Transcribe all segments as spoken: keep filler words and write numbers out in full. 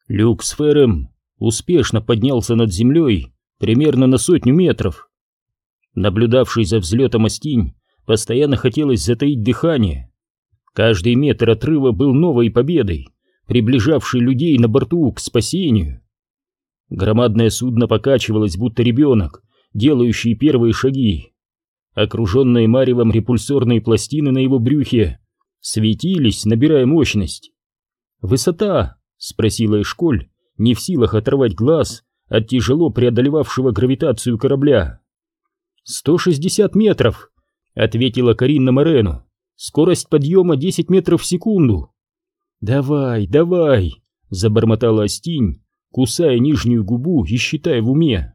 Люк с Фером успешно поднялся над землей примерно на сотню метров. Наблюдавший за взлетом Остинь постоянно хотелось затаить дыхание. Каждый метр отрыва был новой победой, приближавшей людей на борту к спасению. Громадное судно покачивалось, будто ребенок, делающий первые шаги. Окруженные маревом репульсорные пластины на его брюхе светились, набирая мощность. «Высота?» — спросила Эшколь, не в силах оторвать глаз от тяжело преодолевавшего гравитацию корабля. «Сто шестьдесят метров», — ответила Каринна Морену. «Скорость подъема десять метров в секунду». «Давай, давай», — забормотала Остинь, кусая нижнюю губу и считая в уме.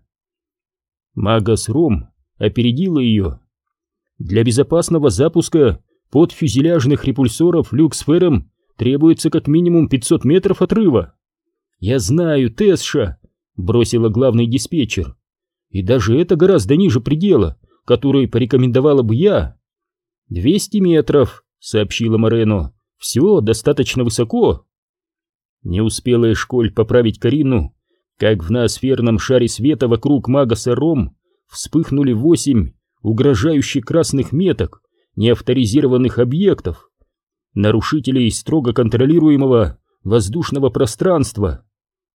Магас Ром опередила ее. Для безопасного запуска подфюзеляжных репульсоров Люк с Фером требуется как минимум пятьсот метров отрыва. «Я знаю, Тесша», — бросила главный диспетчер. «И даже это гораздо ниже предела, который порекомендовала бы я». «Двести метров», — сообщила Морено. «Все достаточно высоко». Не успела Эшколь поправить Карину, как в ноосферном шаре света вокруг Магаса Ром вспыхнули восемь угрожающих красных меток неавторизированных объектов, нарушителей строго контролируемого воздушного пространства.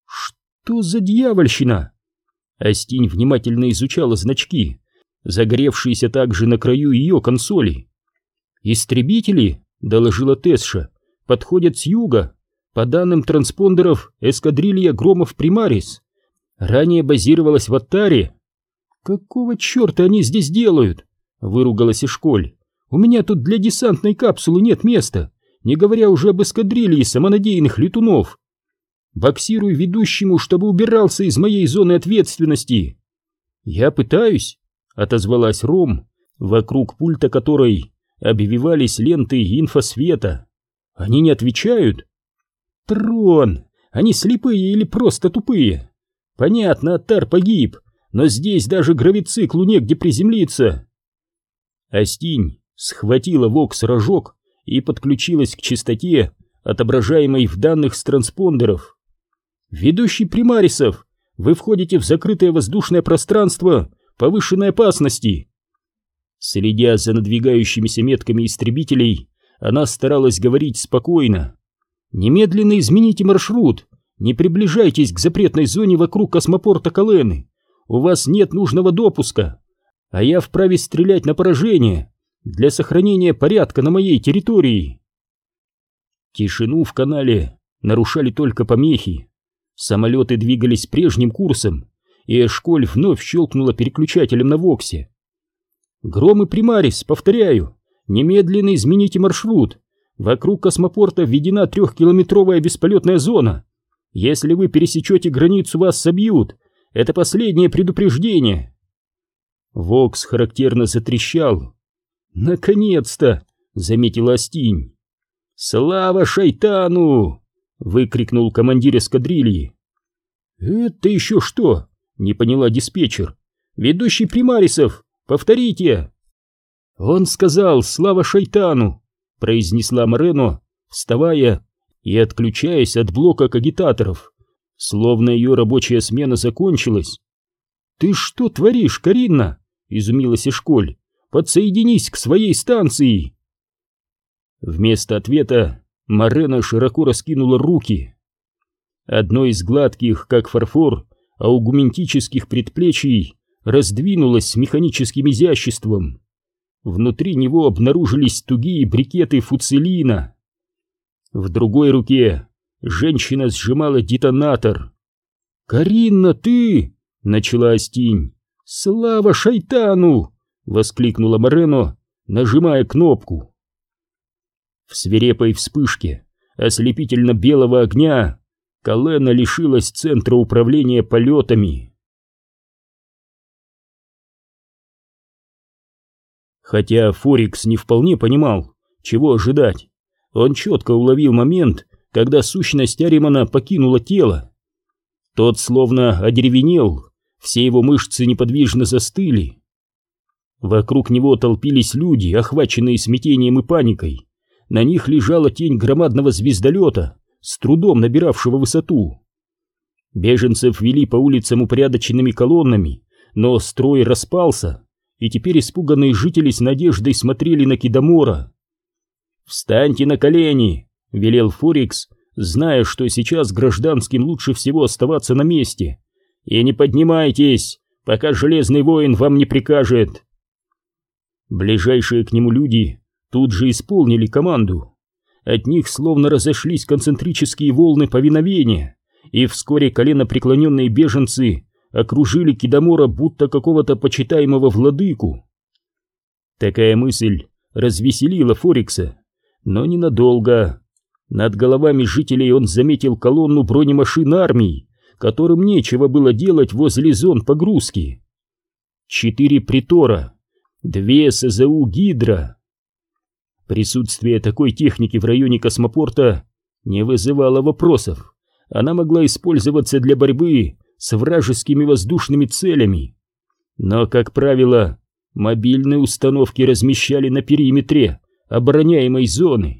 Что за дьявольщина? Остинь внимательно изучала значки, загоревшиеся также на краю ее консоли. «Истребители», — доложила Тесша, — «подходят с юга. По данным транспондеров, эскадрилья Громов Примарис ранее базировалась в Аттаре». «Какого черта они здесь делают?» — выругалась Эшколь. «У меня тут для десантной капсулы нет места, не говоря уже об эскадрилье самонадеянных летунов. Боксируй ведущему, чтобы убирался из моей зоны ответственности». «Я пытаюсь», — отозвалась Ром, вокруг пульта которой обвивались ленты инфосвета. «Они не отвечают». «Трон! Они слепые или просто тупые? Понятно, Аттар погиб, но здесь даже гравициклу негде приземлиться». Остинь схватила вокс-рожок и подключилась к частоте, отображаемой в данных с транспондеров. «Ведущий Примарисов, вы входите в закрытое воздушное пространство повышенной опасности». Следя за надвигающимися метками истребителей, она старалась говорить спокойно. «Немедленно измените маршрут, не приближайтесь к запретной зоне вокруг космопорта Калены. У вас нет нужного допуска, а я вправе стрелять на поражение для сохранения порядка на моей территории». Тишину в канале нарушали только помехи. Самолеты двигались прежним курсом, и Эшколь вновь щелкнула переключателем на воксе. «Гром и Примарис, повторяю, немедленно измените маршрут. Вокруг космопорта введена трехкилометровая бесполетная зона. Если вы пересечете границу, вас собьют. Это последнее предупреждение». Вокс характерно затрещал. «Наконец-то!» — заметила Остинь. «Слава шайтану!» — выкрикнул командир эскадрильи. «Это еще что?» — не поняла диспетчер. «Ведущий Примарисов, повторите!» «Он сказал «слава шайтану», — произнесла Морено, вставая и отключаясь от блока кагитаторов, словно ее рабочая смена закончилась. «Ты что творишь, Каринна?» — изумилась Эшколь. «Подсоединись к своей станции!» Вместо ответа Морено широко раскинула руки. Одно из гладких, как фарфор, аугментических предплечий раздвинулось с механическим изяществом. Внутри него обнаружились тугие брикеты фуцелина. В другой руке женщина сжимала детонатор. «Каринна, ты!» — начала Остинь. «Слава шайтану!» — воскликнула Морено, нажимая кнопку. В свирепой вспышке ослепительно-белого огня Калена лишилась центра управления полетами. Хотя Форикс не вполне понимал, чего ожидать, он четко уловил момент, когда сущность Аримана покинула тело. Тот словно одеревенел, все его мышцы неподвижно застыли. Вокруг него толпились люди, охваченные смятением и паникой. На них лежала тень громадного звездолета, с трудом набиравшего высоту. Беженцев вели по улицам упорядоченными колоннами, но строй распался, и теперь испуганные жители с надеждой смотрели на Кидамора. «Встаньте на колени!» — велел Форикс, зная, что сейчас гражданским лучше всего оставаться на месте. «И не поднимайтесь, пока Железный воин вам не прикажет!» Ближайшие к нему люди тут же исполнили команду. От них словно разошлись концентрические волны повиновения, и вскоре коленопреклоненные беженцы окружили Кидамора будто какого-то почитаемого владыку. Такая мысль развеселила Форикса, но ненадолго. Над головами жителей он заметил колонну бронемашин армии, которым нечего было делать возле зон погрузки. Четыре притора, две эс зэ у «Гидра». Присутствие такой техники в районе космопорта не вызывало вопросов. Она могла использоваться для борьбы с вражескими воздушными целями. Но, как правило, мобильные установки размещали на периметре обороняемой зоны.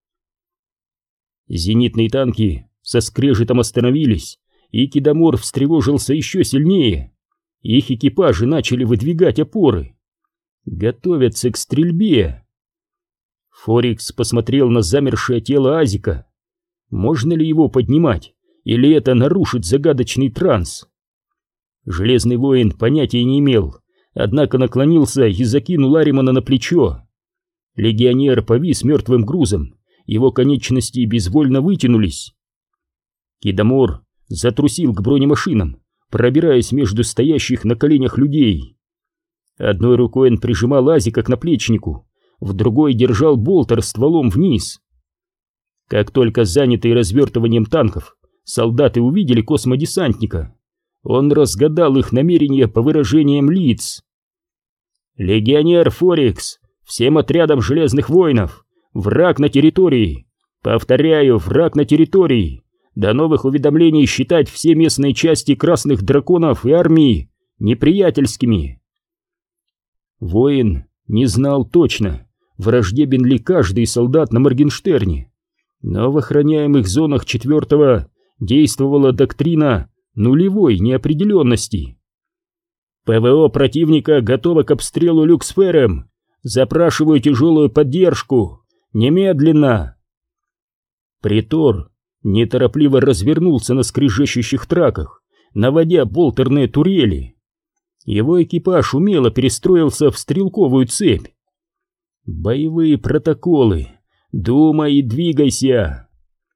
Зенитные танки со скрежетом остановились, и Кидамор встревожился еще сильнее. Их экипажи начали выдвигать опоры. Готовятся к стрельбе. Форикс посмотрел на замершее тело Азика. Можно ли его поднимать, или это нарушит загадочный транс? Железный воин понятия не имел, однако наклонился и закинул Аримана на плечо. Легионер повис мертвым грузом, его конечности безвольно вытянулись. Кидамор затрусил к бронемашинам, пробираясь между стоящих на коленях людей. Одной рукой он прижимал Азика к наплечнику, в другой держал болтер стволом вниз. Как только занятые развертыванием танков солдаты увидели космодесантника, он разгадал их намерения по выражениям лиц. «Легионер Форикс, всем отрядам железных воинов, враг на территории! Повторяю, враг на территории! До новых уведомлений считать все местные части красных драконов и армии неприятельскими!» Воин не знал точно, враждебен ли каждый солдат на Моргенштерне, но в охраняемых зонах четвертого действовала доктрина нулевой неопределенности. ПВО противника готово к обстрелу люксфером. Запрашиваю тяжелую поддержку. Немедленно. Притор неторопливо развернулся на скрежещущих траках, наводя болтерные турели. Его экипаж умело перестроился в стрелковую цепь. Боевые протоколы. Думай и двигайся.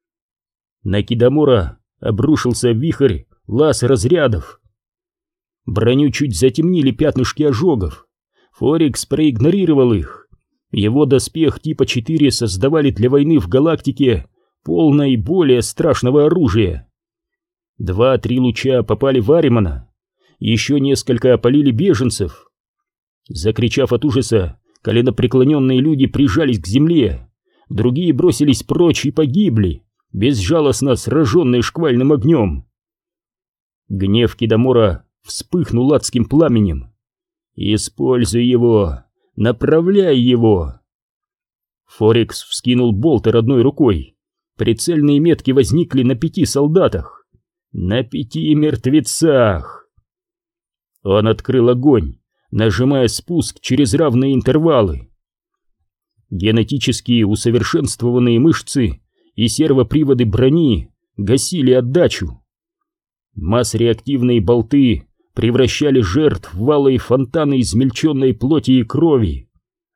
На Кидамора обрушился вихрь лаз-разрядов. Броню чуть затемнили пятнышки ожогов. Форикс проигнорировал их. Его доспех типа четыре создавали для войны в галактике полное и более страшного оружия. Два-три луча попали в Аримана. Еще несколько опалили беженцев. Закричав от ужаса, коленопреклоненные люди прижались к земле. Другие бросились прочь и погибли, безжалостно сраженные шквальным огнем. Гнев Кидамора вспыхнул адским пламенем. «Используй его! Направляй его!» Форикс вскинул болтер одной рукой. Прицельные метки возникли на пяти солдатах. На пяти мертвецах! Он открыл огонь, нажимая спуск через равные интервалы. Генетически усовершенствованные мышцы и сервоприводы брони гасили отдачу. Масс-реактивные болты превращали жертв в валые фонтаны измельченной плоти и крови.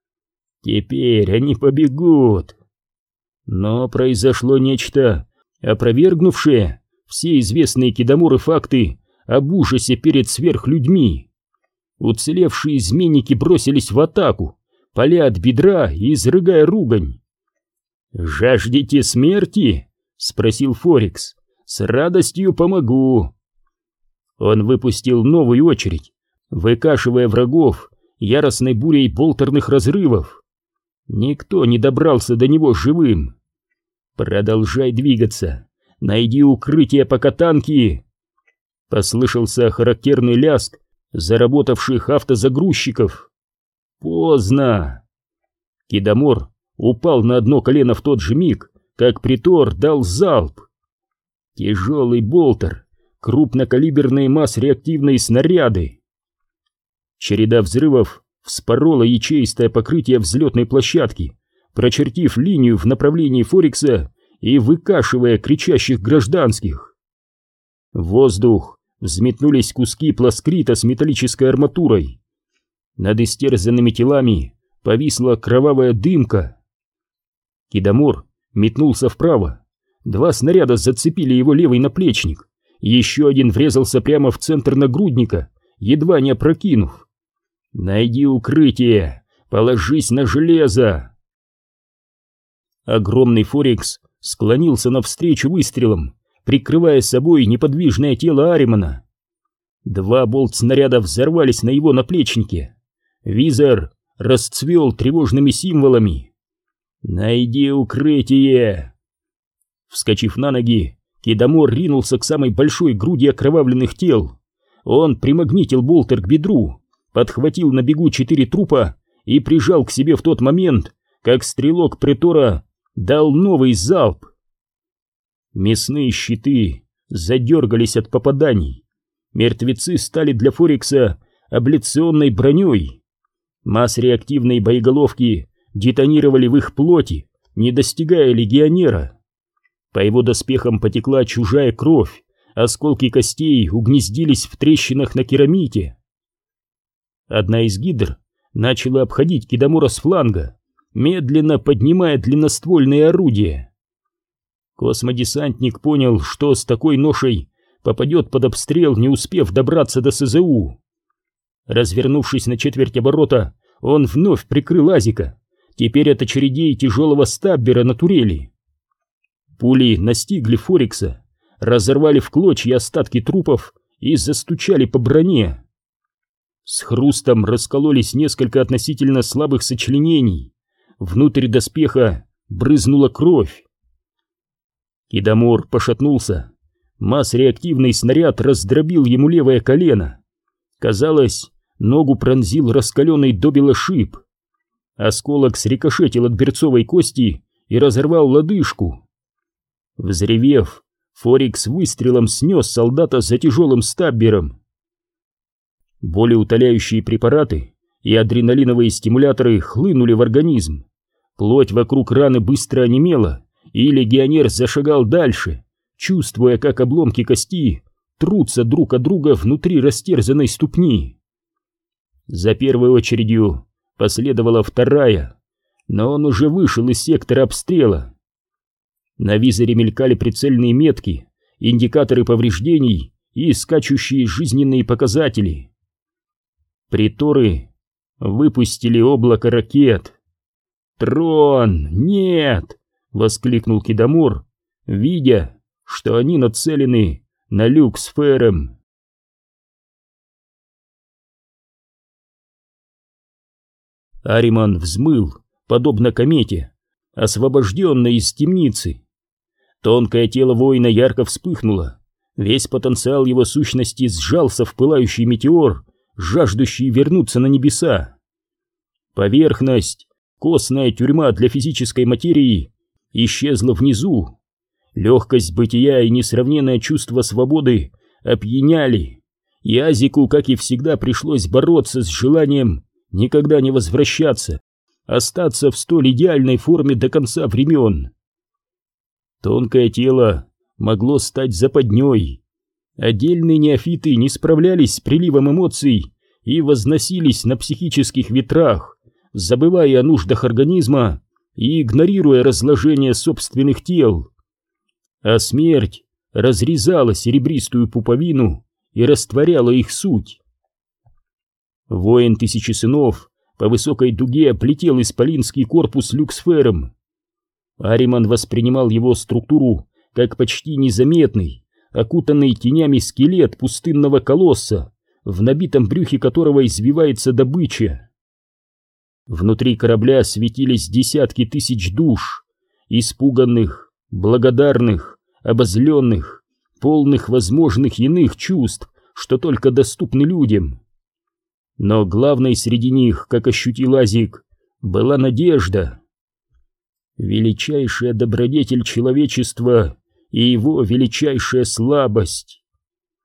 Теперь они побегут. Но произошло нечто, опровергнувшее все известные Кидамору факты об ужасе перед сверхлюдьми. Уцелевшие изменники бросились в атаку, паля от бедра и изрыгая ругань. «Жаждете смерти?» — спросил Форикс. «С радостью помогу». Он выпустил новую очередь, выкашивая врагов яростной бурей болтерных разрывов. Никто не добрался до него живым. «Продолжай двигаться, найди укрытие, пока танки...» Послышался характерный лязг заработавших автозагрузчиков. Поздно. Кидамор упал на одно колено в тот же миг, как притор дал залп. Тяжелый болтер крупнокалиберные масс-реактивные снаряды. Череда взрывов вспорола ячеистое покрытие взлетной площадки, прочертив линию в направлении Форекса и выкашивая кричащих гражданских. В воздух взметнулись куски пласкрита с металлической арматурой. Над истерзанными телами повисла кровавая дымка. Кидамор метнулся вправо. Два снаряда зацепили его левый наплечник. Еще один врезался прямо в центр нагрудника, едва не опрокинув. «Найди укрытие! Положись на железо!» Огромный Форекс склонился навстречу выстрелом, прикрывая собой неподвижное тело Аримана. Два болт-снаряда взорвались на его наплечнике. Визор расцвел тревожными символами. «Найди укрытие!» Вскочив на ноги, Кидамор ринулся к самой большой груди окровавленных тел. Он примагнитил болтер к бедру, подхватил на бегу четыре трупа и прижал к себе в тот момент, как стрелок Претора дал новый залп. Мясные щиты задергались от попаданий. Мертвецы стали для Форекса абляционной броней. Масс-реактивные боеголовки детонировали в их плоти, не достигая легионера. По его доспехам потекла чужая кровь, осколки костей угнездились в трещинах на керамите. Одна из гидр начала обходить Кидамора с фланга, медленно поднимая длинноствольные орудия. Космодесантник понял, что с такой ношей попадет под обстрел, не успев добраться до СЗУ. Развернувшись на четверть оборота, он вновь прикрыл Азика, теперь от очередей тяжелого стаббера на турели. Пули настигли Форекса, разорвали в клочья остатки трупов и застучали по броне. С хрустом раскололись несколько относительно слабых сочленений. Внутрь доспеха брызнула кровь. Кидамор пошатнулся. Масс-реактивный снаряд раздробил ему левое колено. Казалось, ногу пронзил раскаленный добело шип. Осколок срикошетил от берцовой кости и разорвал лодыжку. Взревев, Форекс выстрелом снес солдата за тяжелым стаббером. Болеутоляющие препараты и адреналиновые стимуляторы хлынули в организм. Плоть вокруг раны быстро онемела, и легионер зашагал дальше, чувствуя, как обломки кости трутся друг от друга внутри растерзанной ступни. За первой очередью последовала вторая, но он уже вышел из сектора обстрела. На визоре мелькали прицельные метки, индикаторы повреждений и скачущие жизненные показатели. Преторы выпустили облако ракет. «Трон, нет!» — воскликнул Кидамор, видя, что они нацелены на люк с Фером. Ариман взмыл, подобно комете, освобожденной из темницы. Тонкое тело воина ярко вспыхнуло, весь потенциал его сущности сжался в пылающий метеор, жаждущий вернуться на небеса. Поверхность, костная тюрьма для физической материи, исчезла внизу. Легкость бытия и несравненное чувство свободы опьяняли, и Азику, как и всегда, пришлось бороться с желанием никогда не возвращаться, остаться в столь идеальной форме до конца времен. Тонкое тело могло стать западней. Отдельные неофиты не справлялись с приливом эмоций и возносились на психических ветрах, забывая о нуждах организма и игнорируя разложение собственных тел. А смерть разрезала серебристую пуповину и растворяла их суть. Воин Тысячи Сынов по высокой дуге облетел исполинский корпус люксфером. Ариман воспринимал его структуру как почти незаметный, окутанный тенями скелет пустынного колосса, в набитом брюхе которого извивается добыча. Внутри корабля светились десятки тысяч душ, испуганных, благодарных, обозленных, полных возможных иных чувств, что только доступны людям. Но главной среди них, как ощутил Азик, была надежда. Величайшая добродетель человечества и его величайшая слабость.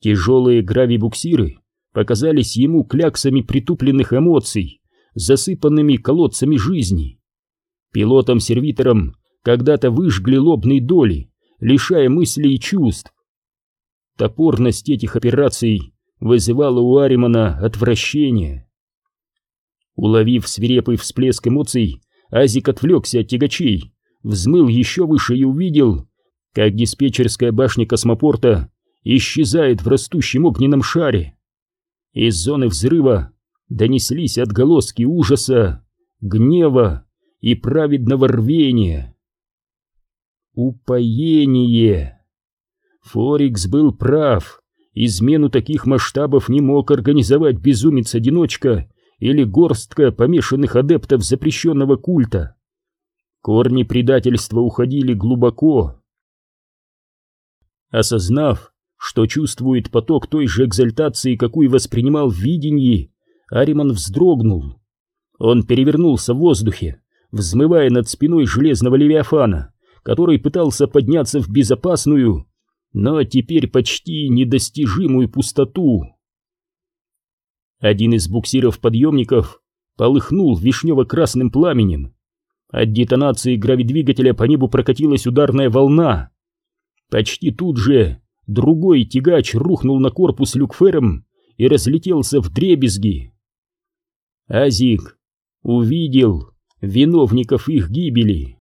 Тяжелые гравибуксиры показались ему кляксами притупленных эмоций, засыпанными колодцами жизни. Пилотам-сервиторам когда-то выжгли лобные доли, лишая мыслей и чувств. Топорность этих операций вызывала у Аримана отвращение. Уловив свирепый всплеск эмоций, Азик отвлекся от тягачей, взмыл еще выше и увидел, как диспетчерская башня космопорта исчезает в растущем огненном шаре. Из зоны взрыва донеслись отголоски ужаса, гнева и праведного рвения. Упоение! Форикс был прав. Измену таких масштабов не мог организовать безумец-одиночка или горстка помешанных адептов запрещенного культа. Корни предательства уходили глубоко. Осознав, что чувствует поток той же экзальтации, какую воспринимал в видении, Ариман вздрогнул. Он перевернулся в воздухе, взмывая над спиной железного левиафана, который пытался подняться в безопасную, но теперь почти недостижимую пустоту. Один из буксиров-подъемников полыхнул вишнево-красным пламенем. От детонации гравидвигателя по небу прокатилась ударная волна. Почти тут же другой тягач рухнул на корпус люкфером и разлетелся вдребезги. Азик увидел виновников их гибели.